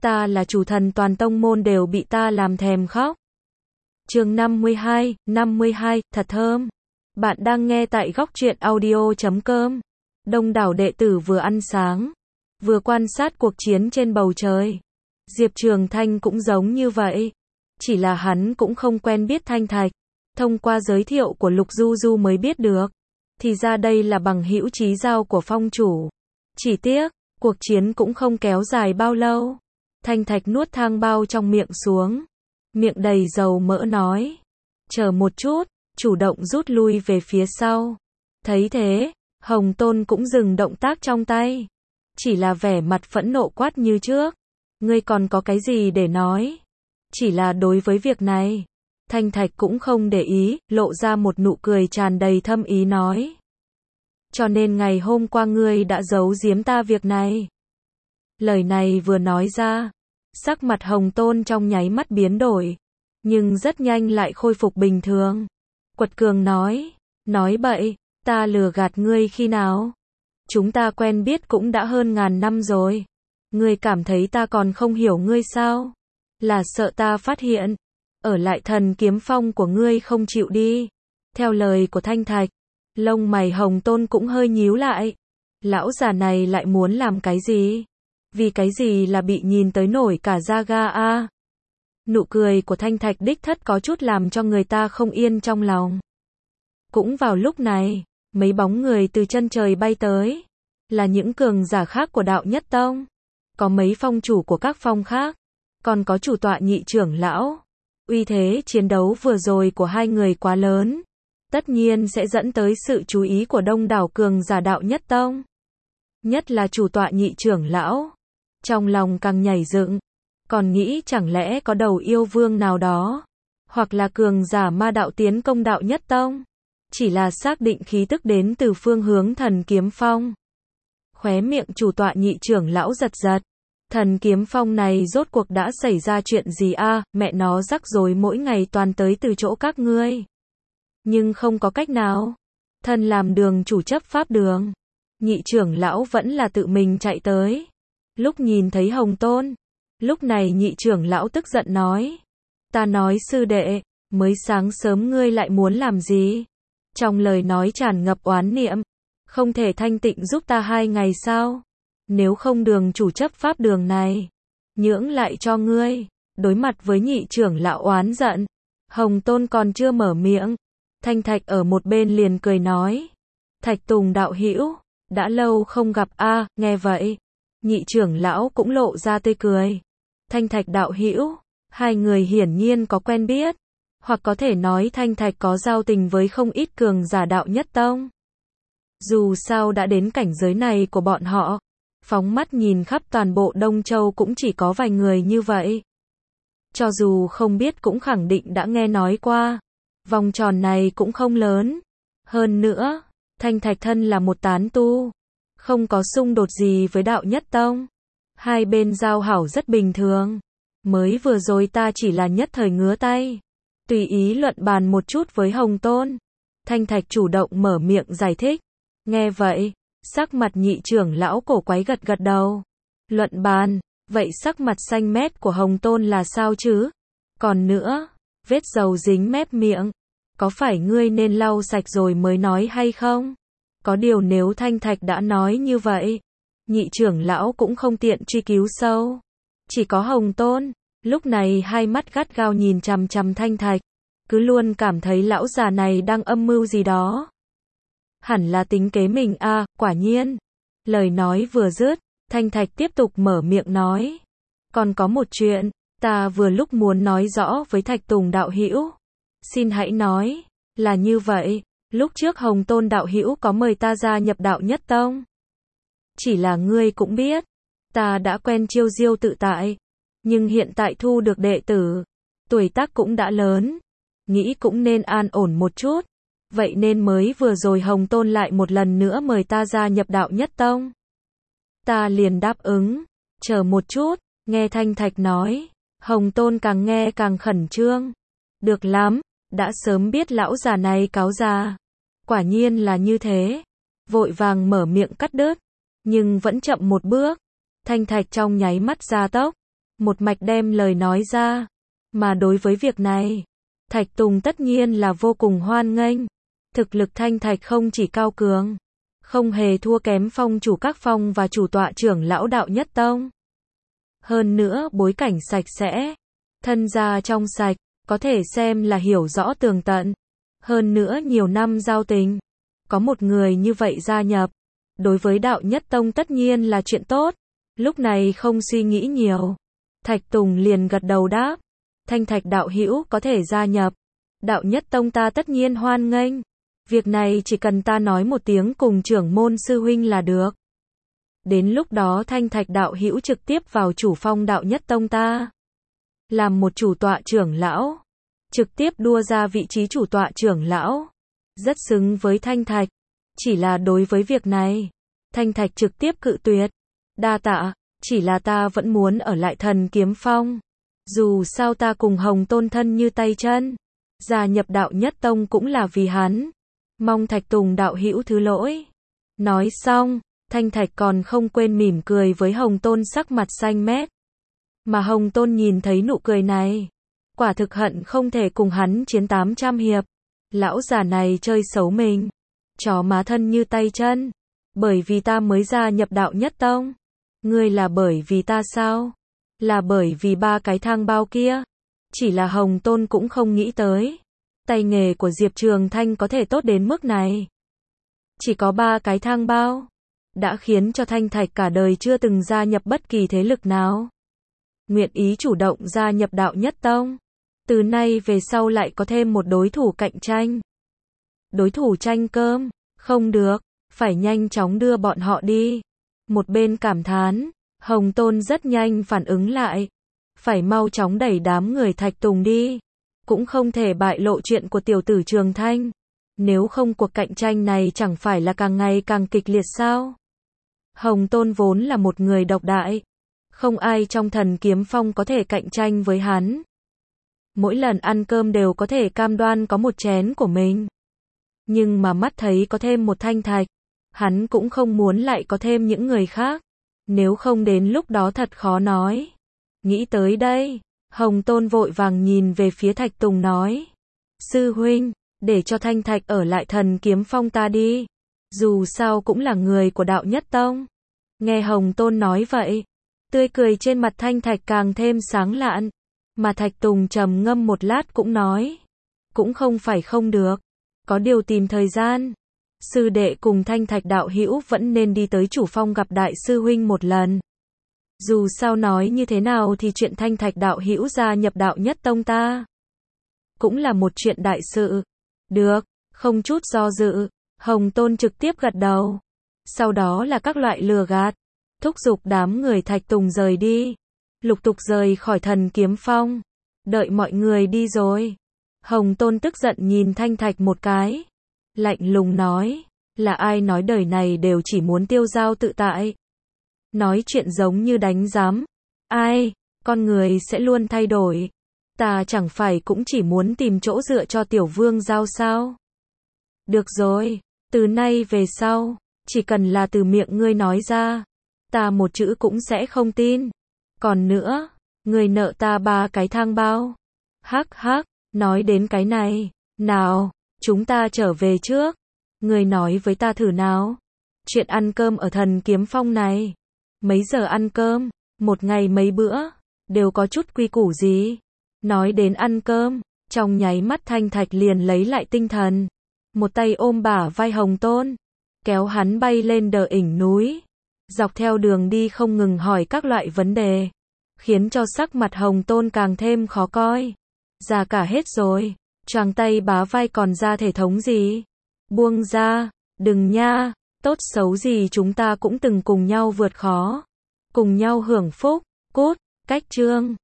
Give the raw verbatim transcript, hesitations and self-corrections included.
ta là chủ thần toàn tông môn đều bị ta làm thèm khóc. Chương năm mươi hai, năm mươi hai, thật thơm. Bạn đang nghe tại góc truyện audio chấm com. Đông đảo đệ tử vừa ăn sáng, vừa quan sát cuộc chiến trên bầu trời. Diệp Trường Thanh cũng giống như vậy. Chỉ là hắn cũng không quen biết Thanh Thạch. Thông qua giới thiệu của Lục Du Du mới biết được. Thì ra đây là bằng hữu chí giao của phong chủ. Chỉ tiếc, cuộc chiến cũng không kéo dài bao lâu. Thanh Thạch nuốt thang bao trong miệng xuống. Miệng đầy dầu mỡ nói. Chờ một chút, chủ động rút lui về phía sau. Thấy thế, Hồng Tôn cũng dừng động tác trong tay. Chỉ là vẻ mặt phẫn nộ quát như trước. Ngươi còn có cái gì để nói? Chỉ là đối với việc này, Thanh Thạch cũng không để ý, lộ ra một nụ cười tràn đầy thâm ý nói. Cho nên ngày hôm qua ngươi đã giấu giếm ta việc này. Lời này vừa nói ra, sắc mặt Hồng Tôn trong nháy mắt biến đổi, nhưng rất nhanh lại khôi phục bình thường. Quật cường nói, nói bậy, ta lừa gạt ngươi khi nào? Chúng ta quen biết cũng đã hơn ngàn năm rồi. Ngươi cảm thấy ta còn không hiểu ngươi sao? Là sợ ta phát hiện, ở lại Thần Kiếm Phong của ngươi không chịu đi. Theo lời của Thanh Thạch, lông mày Hồng Tôn cũng hơi nhíu lại. Lão già này lại muốn làm cái gì? Vì cái gì là bị nhìn tới nổi cả da ga a? Nụ cười của Thanh Thạch đích thất có chút làm cho người ta không yên trong lòng. Cũng vào lúc này, mấy bóng người từ chân trời bay tới. Là những cường giả khác của đạo nhất tông. Có mấy phong chủ của các phong khác. Còn có chủ tọa nhị trưởng lão. Uy thế chiến đấu vừa rồi của hai người quá lớn. Tất nhiên sẽ dẫn tới sự chú ý của đông đảo cường giả đạo nhất tông. Nhất là chủ tọa nhị trưởng lão. Trong lòng càng nhảy dựng. Còn nghĩ chẳng lẽ có đầu yêu vương nào đó. Hoặc là cường giả ma đạo tiến công đạo nhất tông. Chỉ là xác định khí tức đến từ phương hướng Thần Kiếm Phong. Khóe miệng chủ tọa nhị trưởng lão giật giật. Thần Kiếm Phong này rốt cuộc đã xảy ra chuyện gì a? À, mẹ nó rắc rối mỗi ngày toàn tới từ chỗ các ngươi. Nhưng không có cách nào. Thân làm đường chủ chấp pháp đường. Nhị trưởng lão vẫn là tự mình chạy tới. Lúc nhìn thấy Hồng Tôn. Lúc này nhị trưởng lão tức giận nói. Ta nói sư đệ, mới sáng sớm ngươi lại muốn làm gì? Trong lời nói tràn ngập oán niệm. Không thể thanh tịnh giúp ta hai ngày sao? Nếu không đường chủ chấp pháp đường này, nhưỡng lại cho ngươi. Đối mặt với nhị trưởng lão oán giận, Hồng Tôn còn chưa mở miệng. Thanh Thạch ở một bên liền cười nói. Thạch Tùng đạo hữu, đã lâu không gặp a. À, nghe vậy, nhị trưởng lão cũng lộ ra tươi cười. Thanh Thạch đạo hữu, hai người hiển nhiên có quen biết, hoặc có thể nói Thanh Thạch có giao tình với không ít cường giả đạo nhất tông. Dù sao đã đến cảnh giới này của bọn họ, phóng mắt nhìn khắp toàn bộ Đông Châu cũng chỉ có vài người như vậy. Cho dù không biết cũng khẳng định đã nghe nói qua. Vòng tròn này cũng không lớn. Hơn nữa, Thanh Thạch thân là một tán tu, không có xung đột gì với đạo nhất tông. Hai bên giao hảo rất bình thường. Mới vừa rồi ta chỉ là nhất thời ngứa tay, tùy ý luận bàn một chút với Hồng Tôn. Thanh Thạch chủ động mở miệng giải thích. Nghe vậy, sắc mặt nhị trưởng lão cổ quái gật gật đầu. Luận bàn, vậy sắc mặt xanh mét của Hồng Tôn là sao chứ? Còn nữa, vết dầu dính mép miệng, có phải ngươi nên lau sạch rồi mới nói hay không? Có điều nếu Thanh Thạch đã nói như vậy, nhị trưởng lão cũng không tiện truy cứu sâu. Chỉ có Hồng Tôn, lúc này hai mắt gắt gao nhìn chằm chằm Thanh Thạch, cứ luôn cảm thấy lão già này đang âm mưu gì đó. Hẳn là tính kế mình a. À, quả nhiên. Lời nói vừa dứt, Thanh Thạch tiếp tục mở miệng nói. Còn có một chuyện, ta vừa lúc muốn nói rõ với Thạch Tùng đạo hữu. Xin hãy nói, là như vậy, lúc trước Hồng Tôn đạo hữu có mời ta gia nhập đạo nhất tông. Chỉ là ngươi cũng biết, ta đã quen chiêu diêu tự tại, nhưng hiện tại thu được đệ tử, tuổi tác cũng đã lớn, nghĩ cũng nên an ổn một chút. Vậy nên mới vừa rồi Hồng Tôn lại một lần nữa mời ta gia nhập đạo nhất tông. Ta liền đáp ứng. Chờ một chút, nghe Thanh Thạch nói, Hồng Tôn càng nghe càng khẩn trương. Được lắm, đã sớm biết lão già này cáo già. Quả nhiên là như thế. Vội vàng mở miệng cắt đứt, nhưng vẫn chậm một bước. Thanh Thạch trong nháy mắt gia tốc, một mạch đem lời nói ra. Mà đối với việc này, Thạch Tùng tất nhiên là vô cùng hoan nghênh. Thực lực Thanh Thạch không chỉ cao cường, không hề thua kém phong chủ các phong và chủ tọa trưởng lão đạo nhất tông. Hơn nữa bối cảnh sạch sẽ, thân gia trong sạch, có thể xem là hiểu rõ tường tận. Hơn nữa nhiều năm giao tình, có một người như vậy gia nhập, đối với đạo nhất tông tất nhiên là chuyện tốt. Lúc này không suy nghĩ nhiều, Thạch Tùng liền gật đầu đáp, Thanh Thạch đạo hữu có thể gia nhập, đạo nhất tông ta tất nhiên hoan nghênh. Việc này chỉ cần ta nói một tiếng cùng trưởng môn sư huynh là được. Đến lúc đó Thanh Thạch đạo hữu trực tiếp vào chủ phong đạo nhất tông ta, làm một chủ tọa trưởng lão, trực tiếp đua ra vị trí chủ tọa trưởng lão, rất xứng với Thanh Thạch. Chỉ là đối với việc này, Thanh Thạch trực tiếp cự tuyệt. Đa tạ, chỉ là ta vẫn muốn ở lại Thần Kiếm Phong. Dù sao ta cùng Hồng Tôn thân như tay chân, gia nhập đạo nhất tông cũng là vì hắn. Mong Thạch Tùng đạo hữu thứ lỗi. Nói xong, Thanh Thạch còn không quên mỉm cười với Hồng Tôn sắc mặt xanh mét. Mà Hồng Tôn nhìn thấy nụ cười này, quả thực hận không thể cùng hắn chiến tám trăm hiệp. Lão già này chơi xấu mình, chó má thân như tay chân. Bởi vì ta mới gia nhập đạo nhất tông. Ngươi là bởi vì ta sao? Là bởi vì ba cái thang bao kia. Chỉ là Hồng Tôn cũng không nghĩ tới, tay nghề của Diệp Trường Thanh có thể tốt đến mức này. Chỉ có ba cái thang bao, đã khiến cho Thanh Thạch cả đời chưa từng gia nhập bất kỳ thế lực nào. Nguyện ý chủ động gia nhập đạo nhất tông. Từ nay về sau lại có thêm một đối thủ cạnh tranh. Đối thủ tranh cơm, không được, phải nhanh chóng đưa bọn họ đi. Một bên cảm thán, Hồng Tôn rất nhanh phản ứng lại. Phải mau chóng đẩy đám người Thạch Tùng đi. Cũng không thể bại lộ chuyện của tiểu tử Trường Thanh. Nếu không cuộc cạnh tranh này chẳng phải là càng ngày càng kịch liệt sao? Hồng Tôn vốn là một người độc đại. Không ai trong Thần Kiếm Phong có thể cạnh tranh với hắn. Mỗi lần ăn cơm đều có thể cam đoan có một chén của mình. Nhưng mà mắt thấy có thêm một Thanh Thạch, hắn cũng không muốn lại có thêm những người khác. Nếu không đến lúc đó thật khó nói. Nghĩ tới đây, Hồng Tôn vội vàng nhìn về phía Thạch Tùng nói. Sư huynh, để cho Thanh Thạch ở lại Thần Kiếm Phong ta đi. Dù sao cũng là người của đạo nhất tông. Nghe Hồng Tôn nói vậy, tươi cười trên mặt Thanh Thạch càng thêm sáng lạn. Mà Thạch Tùng trầm ngâm một lát cũng nói. Cũng không phải không được. Có điều tìm thời gian. Sư đệ cùng Thanh Thạch đạo hữu vẫn nên đi tới chủ phong gặp đại sư huynh một lần. Dù sao nói như thế nào thì chuyện Thanh Thạch đạo hữu gia nhập đạo nhất tông ta cũng là một chuyện đại sự. Được, không chút do dự, Hồng Tôn trực tiếp gật đầu. Sau đó là các loại lừa gạt, thúc giục đám người Thạch Tùng rời đi, lục tục rời khỏi Thần Kiếm Phong. Đợi mọi người đi rồi, Hồng Tôn tức giận nhìn Thanh Thạch một cái, lạnh lùng nói, là ai nói đời này đều chỉ muốn tiêu dao tự tại? Nói chuyện giống như đánh giám. Ai, con người sẽ luôn thay đổi. Ta chẳng phải cũng chỉ muốn tìm chỗ dựa cho tiểu vương giao sao? Được rồi, từ nay về sau, chỉ cần là từ miệng ngươi nói ra, ta một chữ cũng sẽ không tin. Còn nữa, ngươi nợ ta ba cái thang bao. Hắc hắc, nói đến cái này, nào, chúng ta trở về trước. Ngươi nói với ta thử nào. Chuyện ăn cơm ở Thần Kiếm Phong này, mấy giờ ăn cơm, một ngày mấy bữa, đều có chút quy củ gì? Nói đến ăn cơm, trong nháy mắt Thanh Thạch liền lấy lại tinh thần. Một tay ôm bả vai Hồng Tôn, kéo hắn bay lên đờ ỉnh núi. Dọc theo đường đi không ngừng hỏi các loại vấn đề, khiến cho sắc mặt Hồng Tôn càng thêm khó coi. Già cả hết rồi, choàng tay bá vai còn ra thể thống gì? Buông ra, đừng nha, tốt xấu gì chúng ta cũng từng cùng nhau vượt khó, cùng nhau hưởng phúc, cút, cách chương.